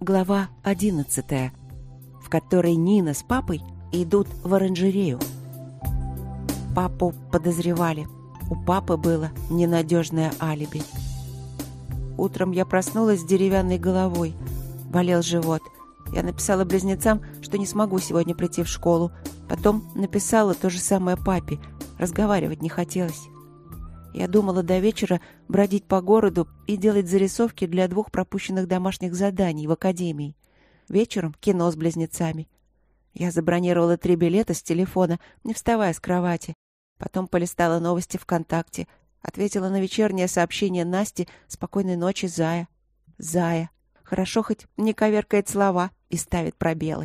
Глава 11, в которой Нина с папой идут в оранжерею. Папу подозревали. У папы было ненадежное алиби. Утром я проснулась с деревянной головой. Болел живот. Я написала близнецам, что не смогу сегодня прийти в школу. Потом написала то же самое папе. Разговаривать не хотелось. Я думала до вечера бродить по городу и делать зарисовки для 2 пропущенных домашних заданий в академии. Вечером кино с близнецами. Я забронировала 3 билета с телефона, не вставая с кровати. Потом полистала новости ВКонтакте. Ответила на вечернее сообщение Насти «Спокойной ночи, Зая». Зая. Хорошо хоть не коверкает слова и ставит пробелы.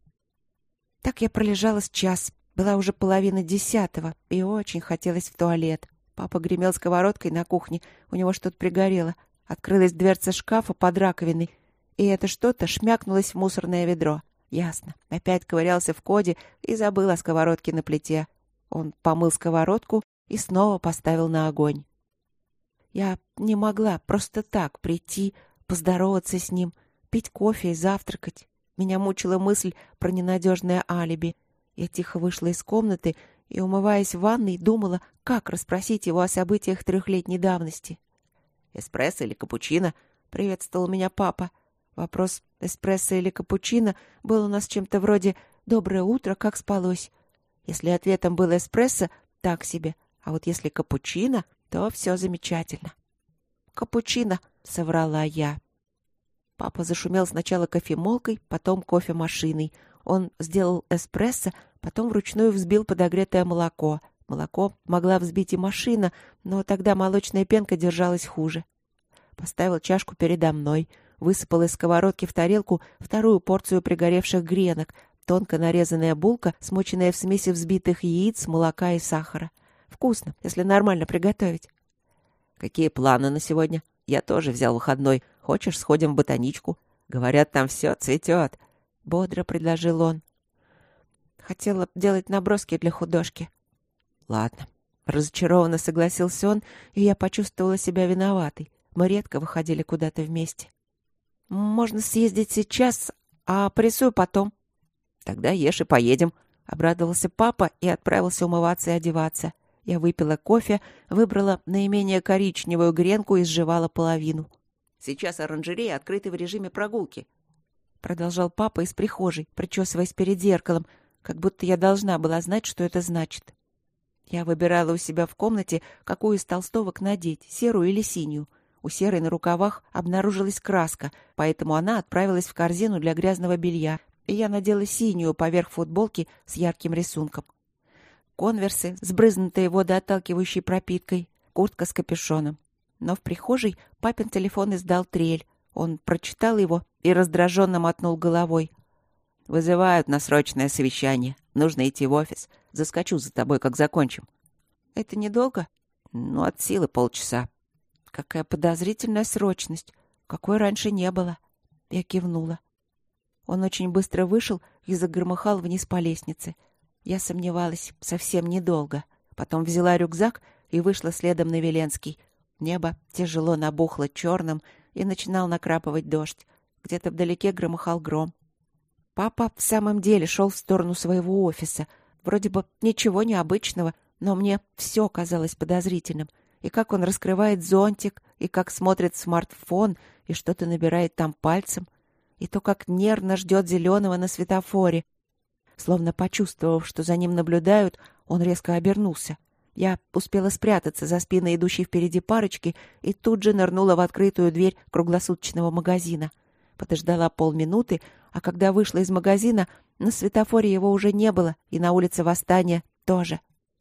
Так я пролежала с час. Была уже 9:30, и очень хотелось в туалет. Папа гремел сковородкой на кухне, у него что-то пригорело. Открылась дверца шкафа под раковиной, и это что-то шмякнулось в мусорное ведро. Ясно. Опять ковырялся в коде и забыл о сковородке на плите. Он помыл сковородку и снова поставил на огонь. Я не могла просто так прийти, поздороваться с ним, пить кофе и завтракать. Меня мучила мысль про ненадежное алиби. Я тихо вышла из комнаты и, умываясь в ванной, думала, как расспросить его о событиях 3-летней давности. «Эспрессо или капучино?» — приветствовал меня папа. Вопрос «эспрессо или капучино» был у нас чем-то вроде «доброе утро, как спалось?». Если ответом был эспрессо, так себе, а вот если капучино, то все замечательно. «Капучино», — соврала я. Папа зашумел сначала кофемолкой, потом кофемашиной. Он сделал эспрессо, потом вручную взбил подогретое молоко. Молоко могла взбить и машина, но тогда молочная пенка держалась хуже. Поставил чашку передо мной, высыпал из сковородки в тарелку 2-ю порцию пригоревших гренок, тонко нарезанная булка, смоченная в смеси взбитых яиц, молока и сахара. Вкусно, если нормально приготовить. «Какие планы на сегодня? Я тоже взял выходной. Хочешь, сходим в ботаничку? Говорят, там все цветет», — бодро предложил он. Хотела делать наброски для художки. Ладно. Разочарованно согласился он, и я почувствовала себя виноватой. Мы редко выходили куда-то вместе. Можно съездить сейчас, а порисую потом. Тогда ешь и поедем, — обрадовался папа и отправился умываться и одеваться. Я выпила кофе, выбрала наименее коричневую гренку и сживала половину. Сейчас оранжерея открыта в режиме прогулки, — продолжал папа из прихожей, причесываясь перед зеркалом, как будто я должна была знать, что это значит. Я выбирала у себя в комнате, какую из толстовок надеть, серую или синюю. У серой на рукавах обнаружилась краска, поэтому она отправилась в корзину для грязного белья, и я надела синюю поверх футболки с ярким рисунком. Конверсы, сбрызнутые водоотталкивающей пропиткой, куртка с капюшоном. Но в прихожей папин телефон издал трель. Он прочитал его и раздраженно мотнул головой. «Вызывают на срочное совещание. Нужно идти в офис. Заскочу за тобой, как закончим». «Это недолго?» «Ну, от силы полчаса». «Какая подозрительная срочность. Какой раньше не было». Я кивнула. Он очень быстро вышел и загромыхал вниз по лестнице. Я сомневалась совсем недолго. Потом взяла рюкзак и вышла следом на Веленский. Небо тяжело набухло черным, и начинал накрапывать дождь. Где-то вдалеке громыхал гром. Папа в самом деле шел в сторону своего офиса. Вроде бы ничего необычного, но мне все казалось подозрительным. И как он раскрывает зонтик, и как смотрит в смартфон, и что-то набирает там пальцем, и то, как нервно ждет зеленого на светофоре. Словно почувствовав, что за ним наблюдают, он резко обернулся. Я успела спрятаться за спиной идущей впереди парочки и тут же нырнула в открытую дверь круглосуточного магазина. Подождала полминуты, а когда вышла из магазина, на светофоре его уже не было, и на улице Восстания тоже.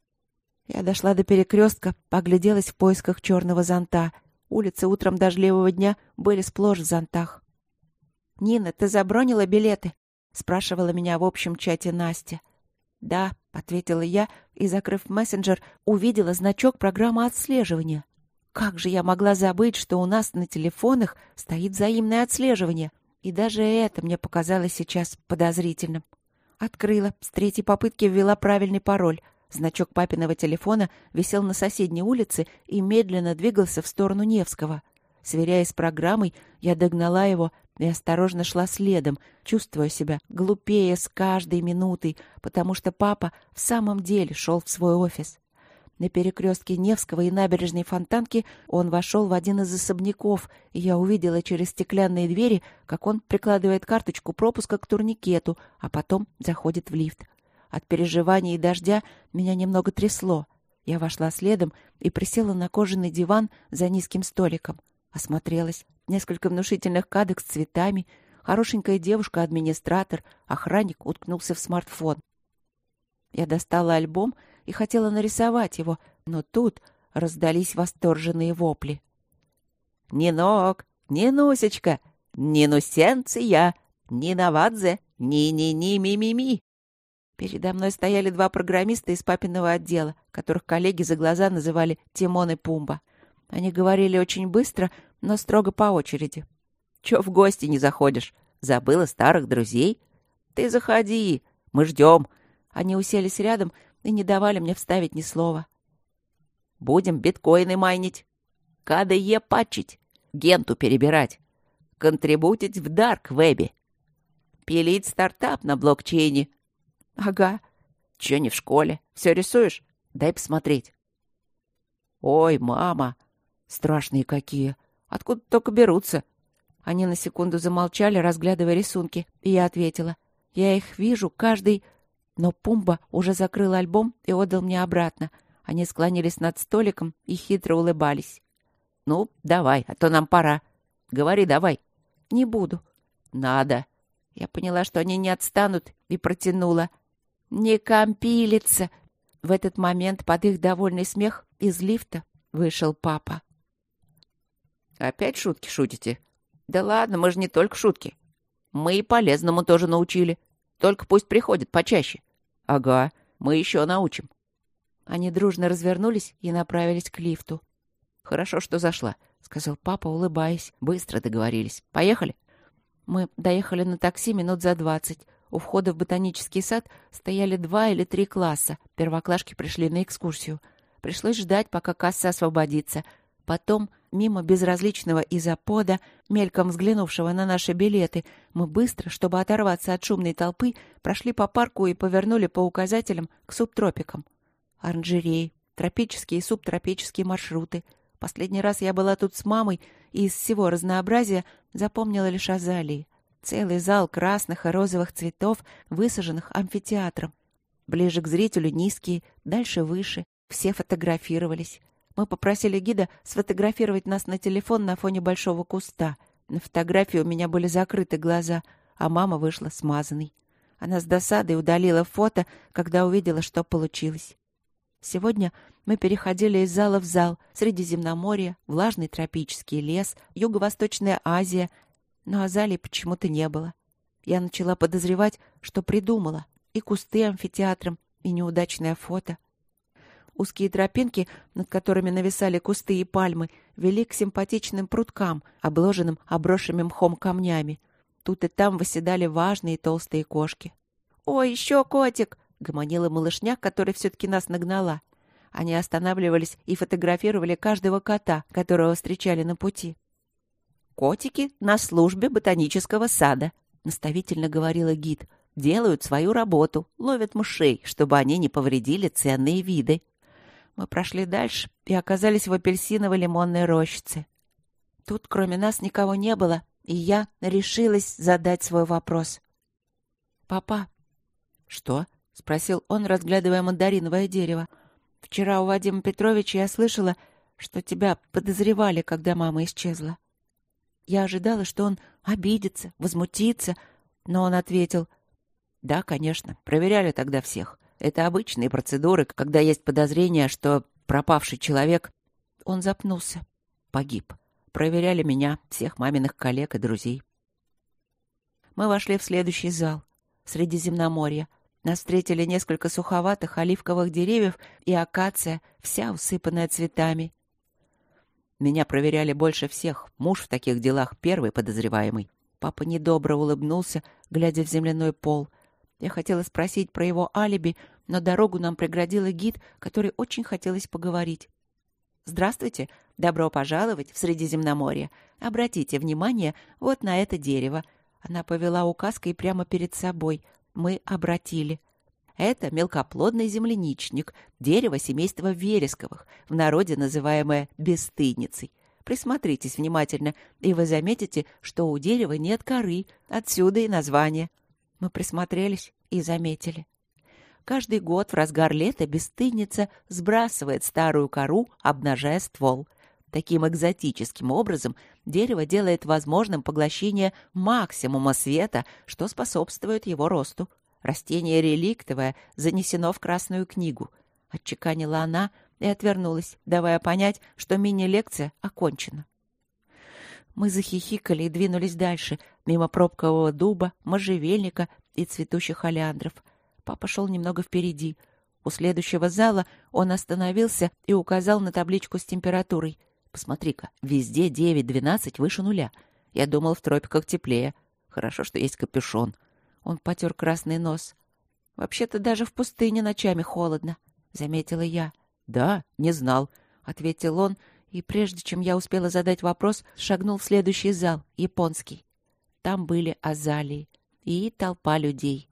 Я дошла до перекрестка, огляделась в поисках черного зонта. Улицы утром дождливого дня были сплошь в зонтах. «Нина, ты забронила билеты?» — спрашивала меня в общем чате Настя. «Да», — ответила я и, закрыв мессенджер, увидела значок программы отслеживания. Как же я могла забыть, что у нас на телефонах стоит взаимное отслеживание? И даже это мне показалось сейчас подозрительным. Открыла, с 3-й попытки ввела правильный пароль. Значок папиного телефона висел на соседней улице и медленно двигался в сторону Невского. Сверяясь с программой, я догнала его и осторожно шла следом, чувствуя себя глупее с каждой минутой, потому что папа в самом деле шел в свой офис. На перекрестке Невского и набережной Фонтанки он вошел в один из особняков, и я увидела через стеклянные двери, как он прикладывает карточку пропуска к турникету, а потом заходит в лифт. От переживаний и дождя меня немного трясло. Я вошла следом и присела на кожаный диван за низким столиком. Осмотрелась. Несколько внушительных кадок с цветами, хорошенькая девушка-администратор, охранник уткнулся в смартфон. Я достала альбом и хотела нарисовать его, но тут раздались восторженные вопли. «Нинок! Нинусечка! Нинусенция! Нинавадзе! Ни-ни-ни-ми-ми-ми!» Передо мной стояли два программиста из папиного отдела, которых коллеги за глаза называли Тимон и Пумба. Они говорили очень быстро, но строго по очереди. «Чё в гости не заходишь? Забыла старых друзей? Ты заходи, мы ждем». Они уселись рядом и не давали мне вставить ни слова. «Будем биткоины майнить, КДЕ патчить, генту перебирать, контрибутить в дарк-вебе, пилить стартап на блокчейне». «Ага. Чё не в школе? Все рисуешь? Дай посмотреть». «Ой, мама, страшные какие. Откуда только берутся?» Они на секунду замолчали, разглядывая рисунки, и я ответила. «Я их вижу каждый...» Но Пумба уже закрыл альбом и отдал мне обратно. Они склонились над столиком и хитро улыбались. «Ну, давай, а то нам пора. Говори давай». «Не буду». «Надо». Я поняла, что они не отстанут, и протянула. «Не компилится!» В этот момент под их довольный смех из лифта вышел папа. «Опять шутки шутите?» «Да ладно, мы же не только шутки. Мы и полезному тоже научили. Только пусть приходят почаще». «Ага, мы еще научим». Они дружно развернулись и направились к лифту. «Хорошо, что зашла», — сказал папа, улыбаясь. «Быстро договорились. Поехали?» Мы доехали на такси минут за 20. У входа в ботанический сад стояли 2 или 3 класса. Первоклашки пришли на экскурсию. Пришлось ждать, пока касса освободится. Потом, мимо безразличного изопода, мельком взглянувшего на наши билеты, мы быстро, чтобы оторваться от шумной толпы, прошли по парку и повернули по указателям к субтропикам. Оранжереи, тропические и субтропические маршруты. Последний раз я была тут с мамой, и из всего разнообразия запомнила лишь азалии. Целый зал красных и розовых цветов, высаженных амфитеатром. Ближе к зрителю низкие, дальше выше. Все фотографировались. Мы попросили гида сфотографировать нас на телефон на фоне большого куста. На фотографии у меня были закрыты глаза, а мама вышла смазанной. Она с досадой удалила фото, когда увидела, что получилось. Сегодня мы переходили из зала в зал. Средиземноморье, влажный тропический лес, Юго-Восточная Азия. Но азалий почему-то не было. Я начала подозревать, что придумала. И кусты амфитеатром, и неудачное фото. Узкие тропинки, над которыми нависали кусты и пальмы, вели к симпатичным пруткам, обложенным обросшими мхом камнями. Тут и там восседали важные толстые кошки. «Ой, еще котик!» — гомонила малышня, которая все-таки нас нагнала. Они останавливались и фотографировали каждого кота, которого встречали на пути. «Котики на службе ботанического сада», — наставительно говорила гид. «Делают свою работу, ловят мышей, чтобы они не повредили ценные виды». Мы прошли дальше и оказались в апельсиново-лимонной рощице. Тут кроме нас никого не было, и я решилась задать свой вопрос. «Папа». «Что?» — спросил он, разглядывая мандариновое дерево. «Вчера у Вадима Петровича я слышала, что тебя подозревали, когда мама исчезла». Я ожидала, что он обидится, возмутится, но он ответил: «Да, конечно, проверяли тогда всех. Это обычные процедуры, когда есть подозрение, что пропавший человек...» Он запнулся. «Погиб. Проверяли меня, всех маминых коллег и друзей». Мы вошли в следующий зал. Средиземноморье. Нас встретили несколько суховатых оливковых деревьев и акация, вся усыпанная цветами. Меня проверяли больше всех. Муж в таких делах первый подозреваемый. Папа недобро улыбнулся, глядя в земляной пол. Я хотела спросить про его алиби, но дорогу нам преградила гид, который очень хотелось поговорить. «Здравствуйте, добро пожаловать в Средиземноморье. Обратите внимание вот на это дерево». Она повела указкой прямо перед собой. Мы обратили. Это мелкоплодный земляничник, дерево семейства вересковых, в народе называемое бесстыдницей. Присмотритесь внимательно, и вы заметите, что у дерева нет коры, отсюда и название. Мы присмотрелись и заметили. Каждый год в разгар лета бесстыдница сбрасывает старую кору, обнажая ствол. Таким экзотическим образом дерево делает возможным поглощение максимума света, что способствует его росту. Растение реликтовое занесено в Красную книгу. Отчеканила она и отвернулась, давая понять, что мини-лекция окончена. Мы захихикали и двинулись дальше, мимо пробкового дуба, можжевельника и цветущих олеандров. Папа шел немного впереди. У следующего зала он остановился и указал на табличку с температурой. «Посмотри-ка, везде 9-12 выше нуля. Я думал, в тропиках теплее. Хорошо, что есть капюшон». Он потер красный нос. «Вообще-то даже в пустыне ночами холодно», — заметила я. «Да, не знал», — ответил он, и прежде чем я успела задать вопрос, шагнул в следующий зал, японский. Там были азалии и толпа людей.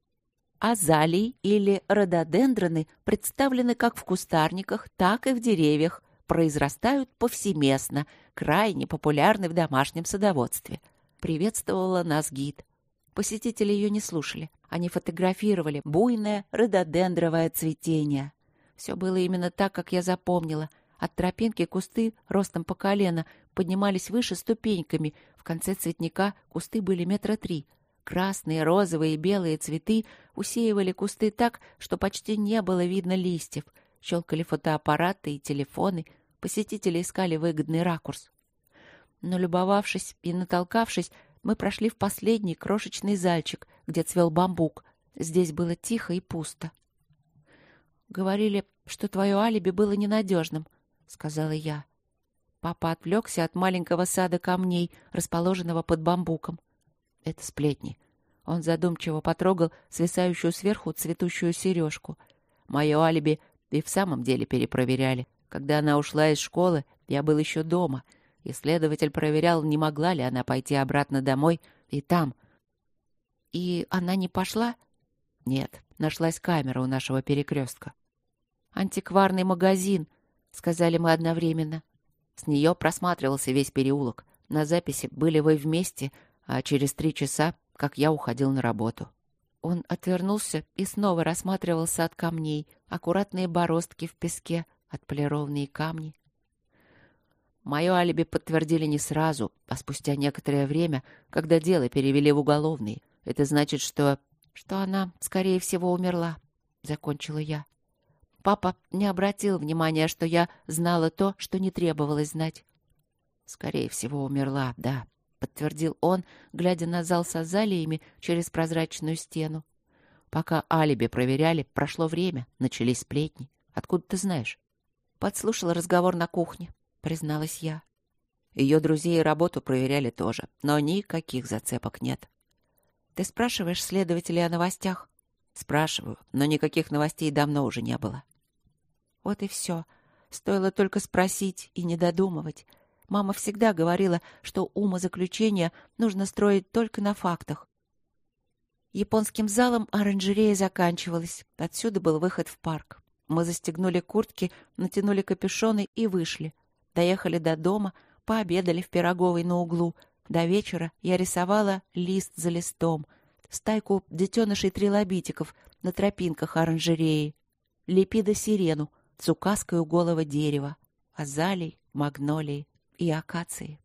Азалии или рододендроны представлены как в кустарниках, так и в деревьях, произрастают повсеместно, крайне популярны в домашнем садоводстве. Приветствовала нас гид. Посетители ее не слушали. Они фотографировали буйное рододендровое цветение. Все было именно так, как я запомнила. От тропинки кусты ростом по колено поднимались выше ступеньками. В конце цветника кусты были 3 метра. Красные, розовые и белые цветы усеивали кусты так, что почти не было видно листьев. Щелкали фотоаппараты и телефоны. Посетители искали выгодный ракурс. Но, любовавшись и натолкавшись, мы прошли в последний крошечный зальчик, где цвел бамбук. Здесь было тихо и пусто. «Говорили, что твое алиби было ненадежным», — сказала я. Папа отвлекся от маленького сада камней, расположенного под бамбуком. «Это сплетни». Он задумчиво потрогал свисающую сверху цветущую сережку. Мое алиби и в самом деле перепроверяли. Когда она ушла из школы, я был еще дома. Исследователь проверял, не могла ли она пойти обратно домой, и там. И она не пошла? Нет, нашлась камера у нашего перекрестка. «Антикварный магазин», — сказали мы одновременно. С нее просматривался весь переулок. На записи были вы вместе, а через 3 часа, как я уходил на работу. Он отвернулся и снова рассматривался от камней, аккуратные бороздки в песке, отполированные камни. Мое алиби подтвердили не сразу, а спустя некоторое время, когда дело перевели в уголовный. Это значит, что она, скорее всего, умерла, — закончила я. Папа не обратил внимания, что я знала то, что не требовалось знать. «Скорее всего, умерла, да», — подтвердил он, глядя на зал с азалиями через прозрачную стену. «Пока алиби проверяли, прошло время, начались сплетни. Откуда ты знаешь?» «Подслушала разговор на кухне», — призналась я. Ее друзей и работу проверяли тоже, но никаких зацепок нет. «Ты спрашиваешь следователей о новостях?» «Спрашиваю, но никаких новостей давно уже не было». Вот и все. Стоило только спросить и не додумывать. Мама всегда говорила, что умозаключения нужно строить только на фактах. Японским залом оранжерея заканчивалась. Отсюда был выход в парк. Мы застегнули куртки, натянули капюшоны и вышли. Доехали до дома, пообедали в пироговой на углу. До вечера я рисовала лист за листом. Стайку детенышей трилобитиков на тропинках оранжереи. Лепидосирену, цукасское голово дерева, азалий, магнолии и акации.